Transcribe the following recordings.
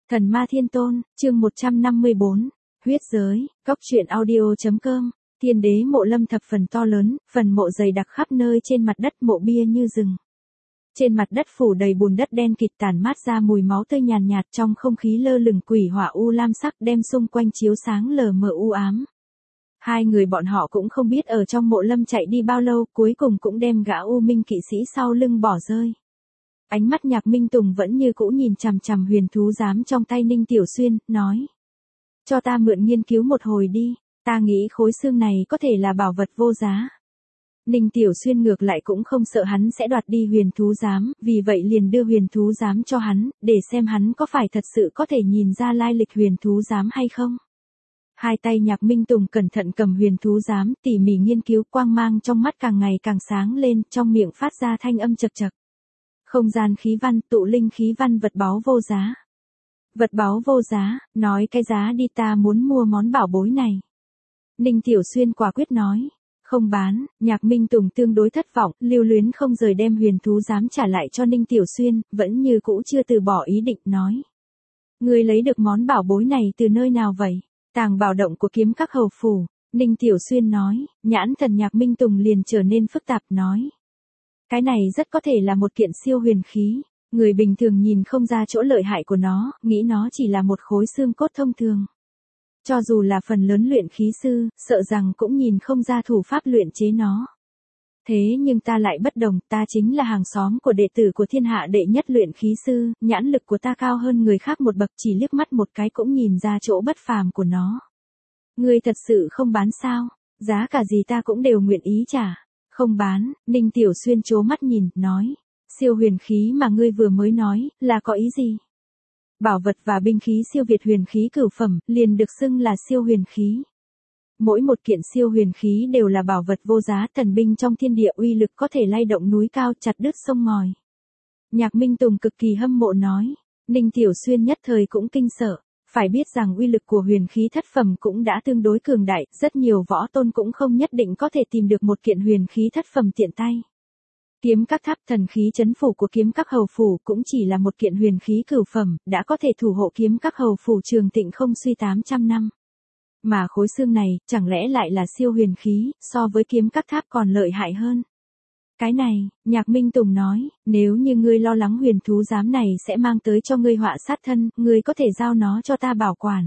Thần Ma Thiên Tôn, chương 154, huyết giới, cóc truyện audio.com, Thiên Đế mộ lâm thập phần to lớn, phần mộ dày đặc khắp nơi trên mặt đất, mộ bia như rừng. Trên mặt đất phủ đầy bùn đất đen kịt tản mát ra mùi máu tươi nhàn nhạt, trong không khí lơ lửng quỷ hỏa u lam sắc đem xung quanh chiếu sáng lờ mờ u ám. Hai người bọn họ cũng không biết ở trong mộ lâm chạy đi bao lâu, cuối cùng cũng đem gã U Minh kỵ sĩ sau lưng bỏ rơi. Ánh mắt Nhạc Minh Tùng vẫn như cũ nhìn chằm chằm huyền thú giám trong tay Ninh Tiểu Xuyên, nói. Cho ta mượn nghiên cứu một hồi đi, ta nghĩ khối xương này có thể là bảo vật vô giá. Ninh Tiểu Xuyên ngược lại cũng không sợ hắn sẽ đoạt đi huyền thú giám, vì vậy liền đưa huyền thú giám cho hắn, để xem hắn có phải thật sự có thể nhìn ra lai lịch huyền thú giám hay không. Hai tay Nhạc Minh Tùng cẩn thận cầm huyền thú giám, tỉ mỉ nghiên cứu, quang mang trong mắt càng ngày càng sáng lên, trong miệng phát ra thanh âm chật chật. Không gian khí văn, tụ linh khí văn, vật báu vô giá. Vật báu vô giá, nói cái giá đi, ta muốn mua món bảo bối này. Ninh Tiểu Xuyên quả quyết nói. Không bán. Nhạc Minh Tùng tương đối thất vọng, lưu luyến không rời đem huyền thú giám trả lại cho Ninh Tiểu Xuyên, vẫn như cũ chưa từ bỏ ý định, nói. Ngươi lấy được món bảo bối này từ nơi nào vậy? Tàng bảo động của kiếm các hầu phủ. Ninh Tiểu Xuyên nói. Nhãn thần Nhạc Minh Tùng liền trở nên phức tạp, nói. Cái này rất có thể là một kiện siêu huyền khí. Người bình thường nhìn không ra chỗ lợi hại của nó, nghĩ nó chỉ là một khối xương cốt thông thường. Cho dù là phần lớn luyện khí sư, sợ rằng cũng nhìn không ra thủ pháp luyện chế nó. Thế nhưng ta lại bất đồng, ta chính là hàng xóm của đệ tử của thiên hạ đệ nhất luyện khí sư, nhãn lực của ta cao hơn người khác một bậc, chỉ liếc mắt một cái cũng nhìn ra chỗ bất phàm của nó. Ngươi thật sự không bán sao? Giá cả gì ta cũng đều nguyện ý trả. Không bán. Ninh Tiểu Xuyên trố mắt nhìn, nói. Siêu huyền khí mà ngươi vừa mới nói, là có ý gì? Bảo vật và binh khí siêu việt huyền khí cửu phẩm, liền được xưng là siêu huyền khí. Mỗi một kiện siêu huyền khí đều là bảo vật vô giá, thần binh trong thiên địa, uy lực có thể lay động núi cao, chặt đứt sông ngòi. Nhạc Minh Tùng cực kỳ hâm mộ nói. Ninh Tiểu Xuyên nhất thời cũng kinh sợ. Phải biết rằng uy lực của huyền khí thất phẩm cũng đã tương đối cường đại, rất nhiều võ tôn cũng không nhất định có thể tìm được một kiện huyền khí thất phẩm tiện tay. Kiếm các tháp, thần khí trấn phủ của kiếm các hầu phủ cũng chỉ là một kiện huyền khí cửu phẩm, đã có thể thủ hộ kiếm các hầu phủ trường tịnh không suy 800 năm. Mà khối xương này, chẳng lẽ lại là siêu huyền khí, so với kiếm các tháp còn lợi hại hơn. Cái này, Nhạc Minh Tùng nói, nếu như ngươi lo lắng huyền thú giám này sẽ mang tới cho ngươi họa sát thân, ngươi có thể giao nó cho ta bảo quản.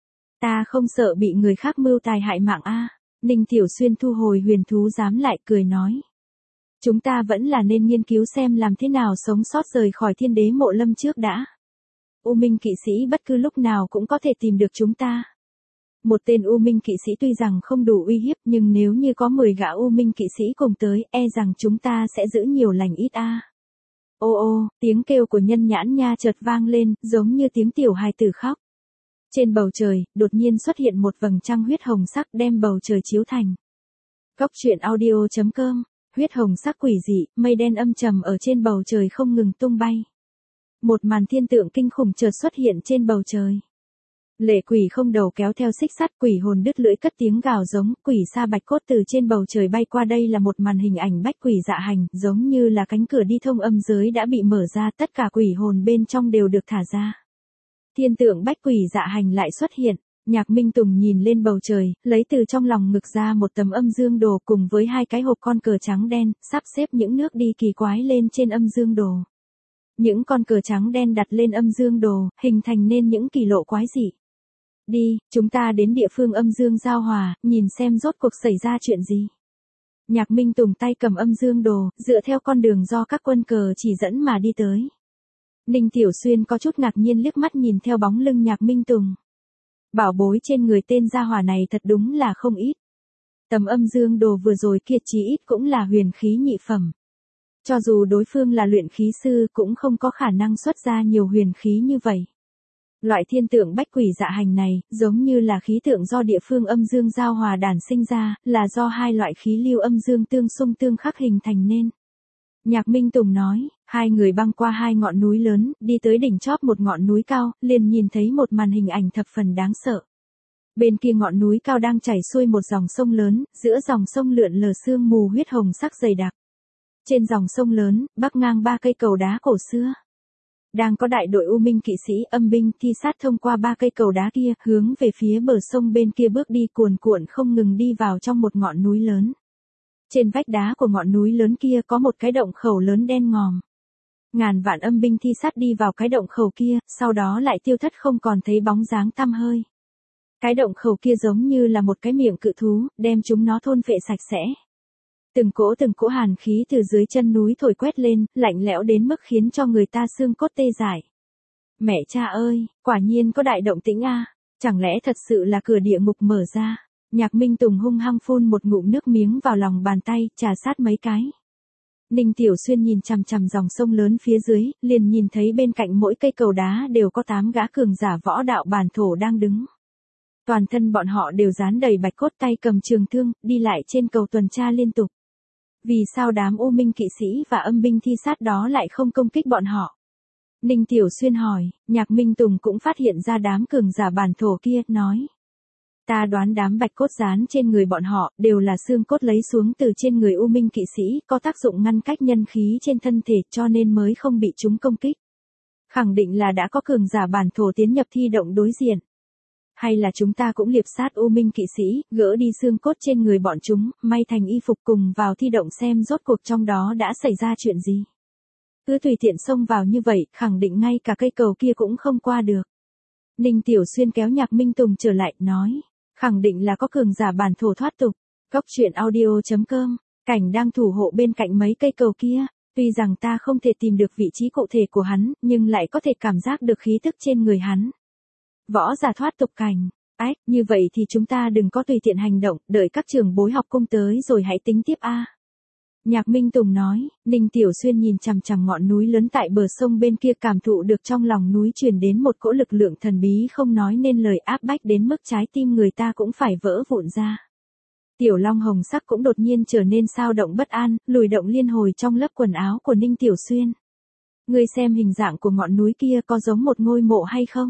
Ta không sợ bị người khác mưu tài hại mạng a. Ninh Tiểu Xuyên thu hồi huyền thú giám lại, cười nói. Chúng ta vẫn là nên nghiên cứu xem làm thế nào sống sót rời khỏi Thiên Đế mộ lâm trước đã. U Minh kỵ sĩ bất cứ lúc nào cũng có thể tìm được chúng ta. Một tên U Minh kỵ sĩ tuy rằng không đủ uy hiếp, nhưng nếu như có 10 gã U Minh kỵ sĩ cùng tới, e rằng chúng ta sẽ giữ nhiều lành ít a. Ô ô, tiếng kêu của Nhân Nhãn Nha chợt vang lên, giống như tiếng tiểu hài tử khóc. Trên bầu trời, đột nhiên xuất hiện một vầng trăng huyết hồng sắc đem bầu trời chiếu thành. Cóc truyện audio.com, huyết hồng sắc quỷ dị, mây đen âm trầm ở trên bầu trời không ngừng tung bay. Một màn thiên tượng kinh khủng chợt xuất hiện trên bầu trời. Lệ quỷ không đầu kéo theo xích sắt, quỷ hồn đứt lưỡi cất tiếng gào giống, quỷ sa bạch cốt từ trên bầu trời bay qua, đây là một màn hình ảnh bách quỷ dạ hành, giống như là cánh cửa đi thông âm giới đã bị mở ra, tất cả quỷ hồn bên trong đều được thả ra. Thiên tượng bách quỷ dạ hành lại xuất hiện. Nhạc Minh Tùng nhìn lên bầu trời, lấy từ trong lòng ngực ra một tấm âm dương đồ cùng với hai cái hộp con cờ trắng đen, sắp xếp những nước đi kỳ quái lên trên âm dương đồ. Những con cờ trắng đen đặt lên âm dương đồ, hình thành nên những kỳ lộ quái dị. Đi, chúng ta đến địa phương âm dương giao hòa, nhìn xem rốt cuộc xảy ra chuyện gì. Nhạc Minh Tùng tay cầm âm dương đồ, dựa theo con đường do các quân cờ chỉ dẫn mà đi tới. Ninh Tiểu Xuyên có chút ngạc nhiên liếc mắt nhìn theo bóng lưng Nhạc Minh Tùng. Bảo bối trên người tên gia hỏa này thật đúng là không ít. Tấm âm dương đồ vừa rồi kia chí ít cũng là huyền khí nhị phẩm. Cho dù đối phương là luyện khí sư cũng không có khả năng xuất ra nhiều huyền khí như vậy. Loại thiên tượng bách quỷ dạ hành này, giống như là khí tượng do địa phương âm dương giao hòa đản sinh ra, là do hai loại khí lưu âm dương tương xung tương khắc hình thành nên. Nhạc Minh Tùng nói, hai người băng qua hai ngọn núi lớn, đi tới đỉnh chóp một ngọn núi cao, liền nhìn thấy một màn hình ảnh thập phần đáng sợ. Bên kia ngọn núi cao đang chảy xuôi một dòng sông lớn, giữa dòng sông lượn lờ sương mù huyết hồng sắc dày đặc. Trên dòng sông lớn, bắc ngang 3 cây cầu đá cổ xưa. Đang có đại đội U Minh kỵ sĩ âm binh thi sát thông qua 3 cây cầu đá kia, hướng về phía bờ sông bên kia bước đi cuồn cuộn không ngừng đi vào trong một ngọn núi lớn. Trên vách đá của ngọn núi lớn kia có một cái động khẩu lớn đen ngòm. Ngàn vạn âm binh thi sát đi vào cái động khẩu kia, sau đó lại tiêu thất không còn thấy bóng dáng tăm hơi. Cái động khẩu kia giống như là một cái miệng cự thú, đem chúng nó thôn phệ sạch sẽ. Từng cỗ hàn khí từ dưới chân núi thổi quét lên, lạnh lẽo đến mức khiến cho người ta xương cốt tê dại. Mẹ cha ơi, quả nhiên có đại động tĩnh a, chẳng lẽ thật sự là cửa địa ngục mở ra. Nhạc Minh Tùng hung hăng phun một ngụm nước miếng vào lòng bàn tay, trà sát mấy cái. Ninh Tiểu Xuyên nhìn chằm chằm dòng sông lớn phía dưới, liền nhìn thấy bên cạnh mỗi cây cầu đá đều có 8 gã cường giả võ đạo bản thổ đang đứng. Toàn thân bọn họ đều dán đầy bạch cốt, tay cầm trường thương, đi lại trên cầu tuần tra liên tục. Vì sao đám U Minh kỵ sĩ và âm binh thi sát đó lại không công kích bọn họ? Ninh Tiểu Xuyên hỏi, Nhạc Minh Tùng cũng phát hiện ra đám cường giả bản thổ kia, nói. Ta đoán đám bạch cốt dán trên người bọn họ, đều là xương cốt lấy xuống từ trên người U Minh kỵ sĩ, có tác dụng ngăn cách nhân khí trên thân thể cho nên mới không bị chúng công kích. Khẳng định là đã có cường giả bản thổ tiến nhập thi động đối diện. Hay là chúng ta cũng liệp sát U Minh kỵ sĩ, gỡ đi xương cốt trên người bọn chúng, may thành y phục cùng vào thi động xem rốt cuộc trong đó đã xảy ra chuyện gì. Cứ tùy tiện xông vào như vậy, khẳng định ngay cả cây cầu kia cũng không qua được. Ninh Tiểu Xuyên kéo Nhạc Minh Tùng trở lại, nói. Khẳng định là có cường giả bản thổ thoát tục. Cóc truyện audio.com, Cảnh đang thủ hộ bên cạnh mấy cây cầu kia. Tuy rằng ta không thể tìm được vị trí cụ thể của hắn, nhưng lại có thể cảm giác được khí tức trên người hắn. Võ giả thoát tục Cảnh. Ách, như vậy thì chúng ta đừng có tùy tiện hành động, đợi các trường bối học cung tới rồi hãy tính tiếp a. Nhạc Minh Tùng nói. Ninh Tiểu Xuyên nhìn chằm chằm ngọn núi lớn tại bờ sông bên kia, cảm thụ được trong lòng núi truyền đến một cỗ lực lượng thần bí không nói nên lời, áp bách đến mức trái tim người ta cũng phải vỡ vụn ra. Tiểu Long hồng sắc cũng đột nhiên trở nên xao động bất an, lùi động liên hồi trong lớp quần áo của Ninh Tiểu Xuyên. Ngươi xem hình dạng của ngọn núi kia có giống một ngôi mộ hay không?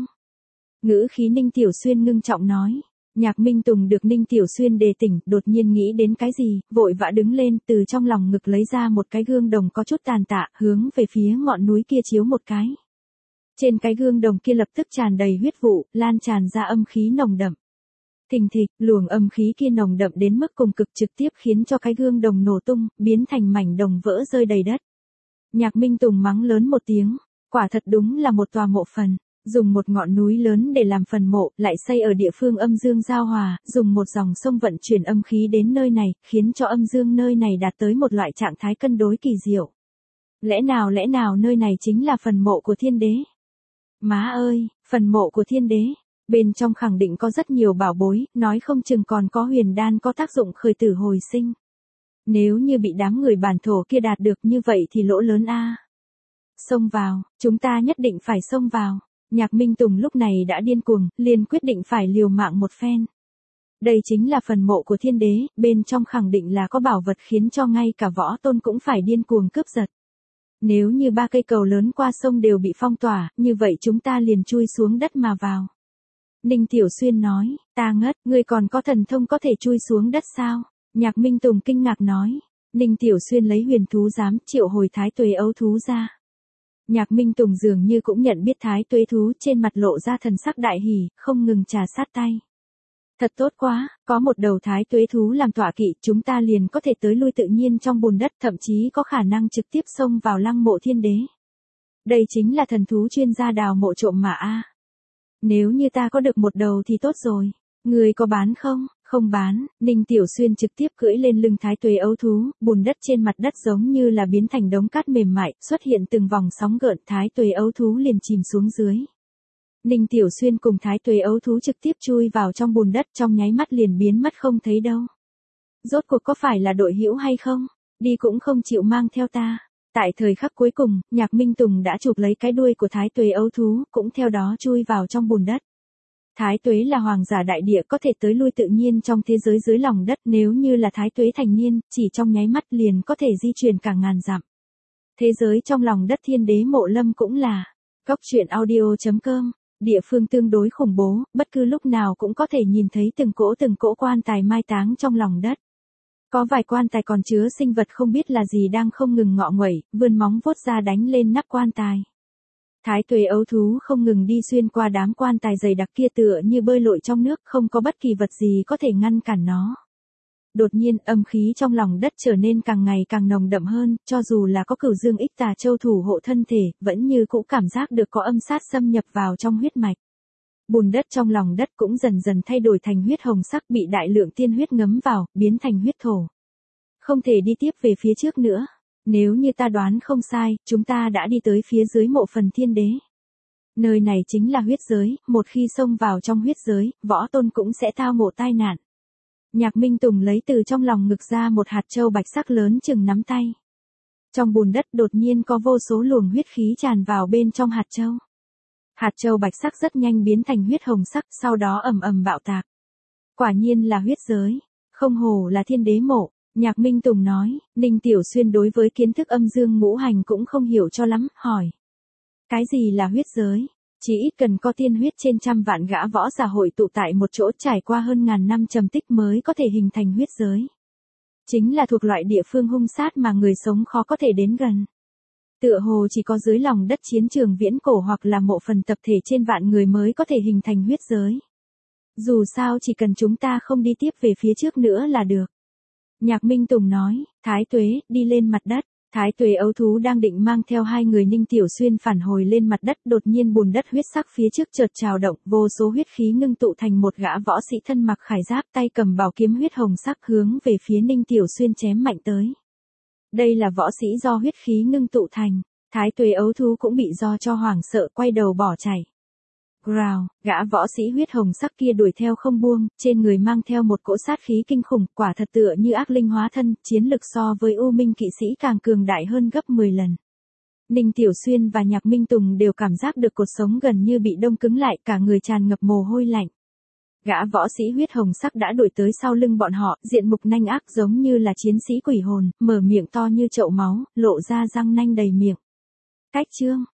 Ngữ khí Ninh Tiểu Xuyên ngưng trọng nói. Nhạc Minh Tùng được Ninh Tiểu Xuyên đề tỉnh, đột nhiên nghĩ đến cái gì, vội vã đứng lên, từ trong lòng ngực lấy ra một cái gương đồng có chút tàn tạ, hướng về phía ngọn núi kia chiếu một cái. Trên cái gương đồng kia lập tức tràn đầy huyết vụ, lan tràn ra âm khí nồng đậm. Thình thịch, luồng âm khí kia nồng đậm đến mức cùng cực, trực tiếp khiến cho cái gương đồng nổ tung, biến thành mảnh đồng vỡ rơi đầy đất. Nhạc Minh Tùng mắng lớn một tiếng, quả thật đúng là một tòa mộ phần. Dùng một ngọn núi lớn để làm phần mộ, lại xây ở địa phương âm dương giao hòa, dùng một dòng sông vận chuyển âm khí đến nơi này, khiến cho âm dương nơi này đạt tới một loại trạng thái cân đối kỳ diệu. Lẽ nào nơi này chính là phần mộ của thiên đế? Má ơi, phần mộ của thiên đế, bên trong khẳng định có rất nhiều bảo bối, nói không chừng còn có huyền đan có tác dụng khởi tử hồi sinh. Nếu như bị đám người bản thổ kia đạt được như vậy thì lỗ lớn a. Xông vào, chúng ta nhất định phải xông vào. Nhạc Minh Tùng lúc này đã điên cuồng, liền quyết định phải liều mạng một phen. Đây chính là phần mộ của thiên đế, bên trong khẳng định là có bảo vật khiến cho ngay cả võ tôn cũng phải điên cuồng cướp giật. Nếu như 3 cây cầu lớn qua sông đều bị phong tỏa, như vậy chúng ta liền chui xuống đất mà vào. Ninh Tiểu Xuyên nói, ta ngất, ngươi còn có thần thông có thể chui xuống đất sao? Nhạc Minh Tùng kinh ngạc nói. Ninh Tiểu Xuyên lấy huyền thú giám triệu hồi thái tuế ấu thú ra. Nhạc Minh Tùng dường như cũng nhận biết thái tuế thú, trên mặt lộ ra thần sắc đại hỉ, không ngừng trà sát tay. Thật tốt quá, có một đầu thái tuế thú làm tọa kỵ, chúng ta liền có thể tới lui tự nhiên trong bùn đất, thậm chí có khả năng trực tiếp xông vào lăng mộ thiên đế. Đây chính là thần thú chuyên gia đào mộ trộm mà a. Nếu như ta có được một đầu thì tốt rồi. Người có bán không? Không bán. Ninh Tiểu Xuyên trực tiếp cưỡi lên lưng thái tuế ấu thú, bùn đất trên mặt đất giống như là biến thành đống cát mềm mại, xuất hiện từng vòng sóng gợn, thái tuế ấu thú liền chìm xuống dưới. Ninh Tiểu Xuyên cùng thái tuế ấu thú trực tiếp chui vào trong bùn đất, trong nháy mắt liền biến mất không thấy đâu. Rốt cuộc có phải là đội hữu hay không? Đi cũng không chịu mang theo ta. Tại thời khắc cuối cùng, Nhạc Minh Tùng đã chụp lấy cái đuôi của thái tuế ấu thú, cũng theo đó chui vào trong bùn đất. Thái tuế là hoàng giả đại địa, có thể tới lui tự nhiên trong thế giới dưới lòng đất, nếu như là thái tuế thành niên, chỉ trong nháy mắt liền có thể di chuyển cả ngàn dặm. Thế giới trong lòng đất thiên đế mộ lâm cũng là Cóc truyện audio.com, địa phương tương đối khủng bố, bất cứ lúc nào cũng có thể nhìn thấy từng cỗ quan tài mai táng trong lòng đất. Có vài quan tài còn chứa sinh vật không biết là gì đang không ngừng ngọ nguậy, vươn móng vuốt ra đánh lên nắp quan tài. Thái tuế ấu thú không ngừng đi xuyên qua đám quan tài dày đặc kia tựa như bơi lội trong nước, không có bất kỳ vật gì có thể ngăn cản nó. Đột nhiên âm khí trong lòng đất trở nên càng ngày càng nồng đậm hơn, cho dù là có Cửu Dương Ích Tà Châu thủ hộ thân thể, vẫn như cũng cảm giác được có âm sát xâm nhập vào trong huyết mạch. Bùn đất trong lòng đất cũng dần dần thay đổi thành huyết hồng sắc, bị đại lượng tiên huyết ngấm vào, biến thành huyết thổ. Không thể đi tiếp về phía trước nữa. Nếu như ta đoán không sai, chúng ta đã đi tới phía dưới mộ phần thiên đế. Nơi này chính là huyết giới, một khi xông vào trong huyết giới, võ tôn cũng sẽ tao ngộ tai nạn. Nhạc Minh Tùng lấy từ trong lòng ngực ra một hạt châu bạch sắc lớn chừng nắm tay. Trong bùn đất đột nhiên có vô số luồng huyết khí tràn vào bên trong hạt châu. Hạt châu bạch sắc rất nhanh biến thành huyết hồng sắc, sau đó ầm ầm bạo tạc. Quả nhiên là huyết giới, không hổ là thiên đế mộ. Nhạc Minh Tùng nói. Ninh Tiểu Xuyên đối với kiến thức âm dương ngũ hành cũng không hiểu cho lắm, hỏi. Cái gì là huyết giới? Chỉ ít cần có tiên huyết trên trăm vạn gã võ giả hội tụ tại một chỗ trải qua hơn ngàn năm trầm tích mới có thể hình thành huyết giới. Chính là thuộc loại địa phương hung sát mà người sống khó có thể đến gần. Tựa hồ chỉ có dưới lòng đất chiến trường viễn cổ hoặc là mộ phần tập thể trên vạn người mới có thể hình thành huyết giới. Dù sao chỉ cần chúng ta không đi tiếp về phía trước nữa là được. Nhạc Minh Tùng nói. Thái tuế, đi lên mặt đất. Thái tuế ấu thú đang định mang theo hai người Ninh Tiểu Xuyên phản hồi lên mặt đất, đột nhiên bùn đất huyết sắc phía trước chợt trào động, vô số huyết khí ngưng tụ thành một gã võ sĩ thân mặc khải giáp, tay cầm bảo kiếm huyết hồng sắc hướng về phía Ninh Tiểu Xuyên chém mạnh tới. Đây là võ sĩ do huyết khí ngưng tụ thành. Thái tuế ấu thú cũng bị do cho hoảng sợ, quay đầu bỏ chạy. Growl, gã võ sĩ huyết hồng sắc kia đuổi theo không buông, trên người mang theo một cỗ sát khí kinh khủng, quả thật tựa như ác linh hóa thân, chiến lực so với U Minh kỵ sĩ càng cường đại hơn gấp 10 lần. Ninh Tiểu Xuyên và Nhạc Minh Tùng đều cảm giác được cột sống gần như bị đông cứng lại, cả người tràn ngập mồ hôi lạnh. Gã võ sĩ huyết hồng sắc đã đuổi tới sau lưng bọn họ, diện mục nanh ác giống như là chiến sĩ quỷ hồn, mở miệng to như chậu máu, lộ ra răng nanh đầy miệng. Cách chương